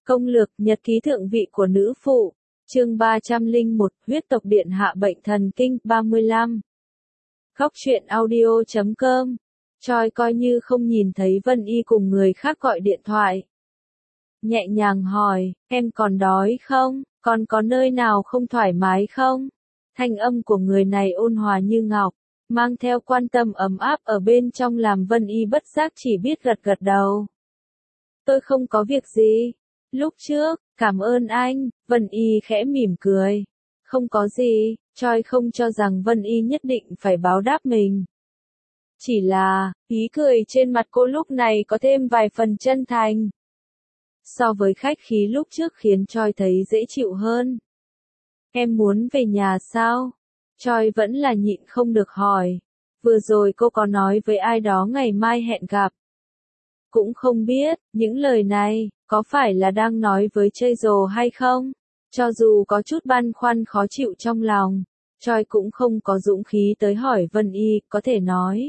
Công lược nhật ký thượng vị của nữ phụ. Chương 301, huyết tộc điện hạ bệnh thần kinh 35. Khóc chuyện audio.com. Choi coi như không nhìn thấy Vân Y cùng người khác gọi điện thoại. Nhẹ nhàng hỏi, em còn đói không? Còn có nơi nào không thoải mái không? Thanh âm của người này ôn hòa như ngọc, mang theo quan tâm ấm áp ở bên trong làm Vân Y bất giác chỉ biết gật gật đầu. Tôi không có việc gì. Lúc trước, cảm ơn anh, Vân Y khẽ mỉm cười. Không có gì, Choi không cho rằng Vân Y nhất định phải báo đáp mình. Chỉ là, ý cười trên mặt cô lúc này có thêm vài phần chân thành. So với khách khí lúc trước khiến Choi thấy dễ chịu hơn. Em muốn về nhà sao? Choi vẫn là nhịn không được hỏi. Vừa rồi cô có nói với ai đó ngày mai hẹn gặp. Cũng không biết, những lời này, có phải là đang nói với Choi hay không? Cho dù có chút băn khoăn khó chịu trong lòng, Choi cũng không có dũng khí tới hỏi Vân Y, có thể nói.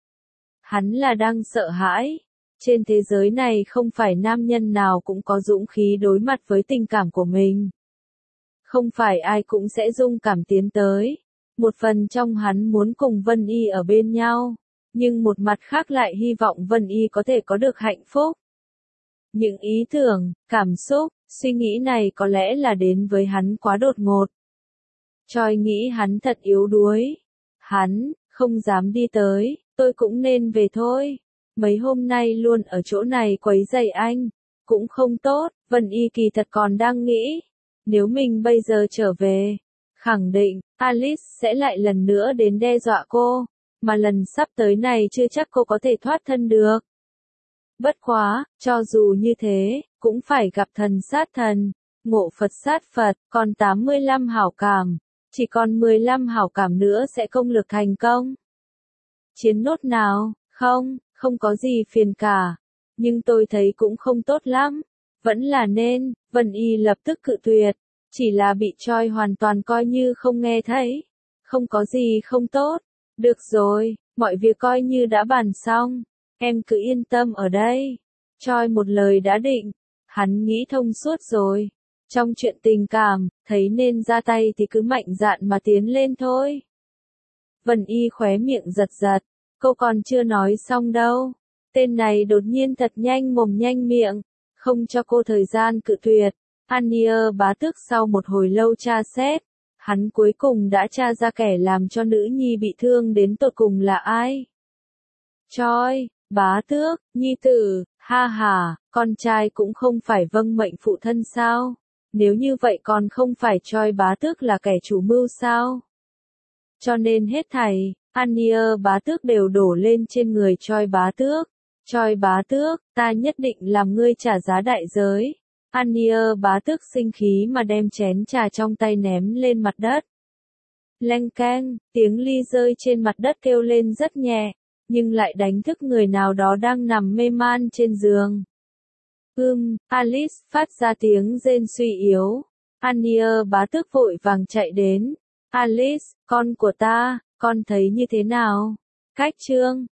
Hắn là đang sợ hãi. Trên thế giới này không phải nam nhân nào cũng có dũng khí đối mặt với tình cảm của mình. Không phải ai cũng sẽ dung cảm tiến tới. Một phần trong hắn muốn cùng Vân Y ở bên nhau, nhưng một mặt khác lại hy vọng Vân Y có thể có được hạnh phúc. Những ý tưởng, cảm xúc, suy nghĩ này có lẽ là đến với hắn quá đột ngột. Choi nghĩ hắn thật yếu đuối. Hắn, không dám đi tới, tôi cũng nên về thôi. Mấy hôm nay luôn ở chỗ này quấy rầy anh, cũng không tốt. Vân Y kỳ thật còn đang nghĩ, nếu mình bây giờ trở về, khẳng định, Alice sẽ lại lần nữa đến đe dọa cô, mà lần sắp tới này chưa chắc cô có thể thoát thân được. Bất quá, cho dù như thế, cũng phải gặp thần sát thần, ngộ Phật sát Phật, còn 85 hảo cảm, chỉ còn 15 hảo cảm nữa sẽ công lực thành công. Chiến nốt nào, không có gì phiền cả, nhưng tôi thấy cũng không tốt lắm, vẫn là nên. Vân Y lập tức cự tuyệt, chỉ là bị Choi hoàn toàn coi như không nghe thấy. Không có gì không tốt, được rồi, mọi việc coi như đã bàn xong, em cứ yên tâm ở đây. Choi một lời đã định, hắn nghĩ thông suốt rồi. Trong chuyện tình cảm, thấy nên ra tay thì cứ mạnh dạn mà tiến lên thôi. Vân Y khóe miệng giật giật, cô còn chưa nói xong đâu. Tên này đột nhiên thật nhanh mồm nhanh miệng, không cho cô thời gian cự tuyệt. Ania bá tước sau một hồi lâu tra xét, hắn cuối cùng đã tra ra kẻ làm cho nữ nhi bị thương đến tột cùng là ai. Choi, bá tước, nhi tử, ha ha, con trai cũng không phải vâng mệnh phụ thân sao? Nếu như vậy còn không phải Choi bá tước là kẻ chủ mưu sao? Cho nên hết thảy, Ania bá tước đều đổ lên trên người Choi bá tước. Choi bá tước, ta nhất định làm ngươi trả giá đại giới. Ania bá tước sinh khí mà đem chén trà trong tay ném lên mặt đất. Leng keng, tiếng ly rơi trên mặt đất kêu lên rất nhẹ, nhưng lại đánh thức người nào đó đang nằm mê man trên giường. Alice phát ra tiếng rên suy yếu. Ania bá tước vội vàng chạy đến. Alice, con của ta, con thấy như thế nào? Cách trương,